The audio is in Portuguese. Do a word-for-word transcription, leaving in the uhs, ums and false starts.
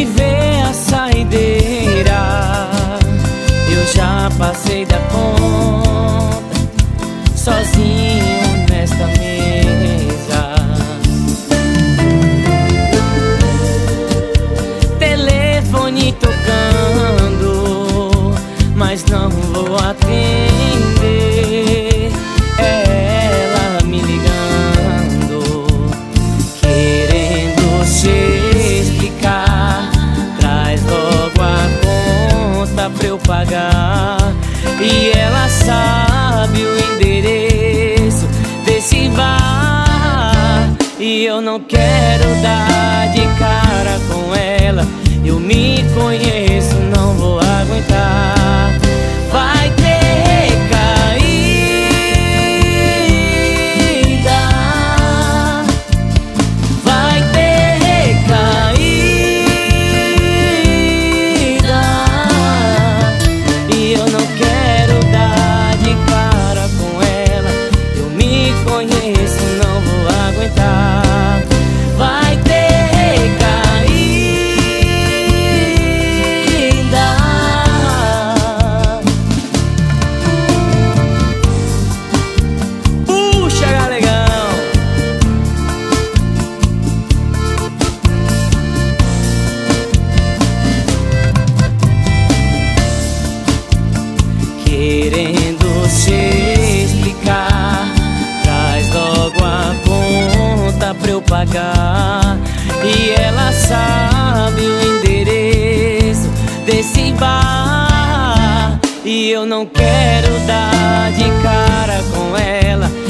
me vê a saideira. Eu já passei da conta, sozinho nesta mesa. Telefone tocando, mas não vou atender. É ela me ligando, querendo se explicar. Traz logo a conta pra eu pagar. E ela sabe o endereço desse bar. E eu não quero dar de cara com ela. Eu me conheço, não vou aguentar. Vai ter recaída, vai ter recaída. E eu não quero dar de cara com ela. Eu me conheço, não vou aguentar. Vai ter recaída. Puxa, galegão. Querendo se explicar, traz logo a conta pra eu pagar. E ela sabe o endereço desse bar. E eu não quero dar de cara com ela.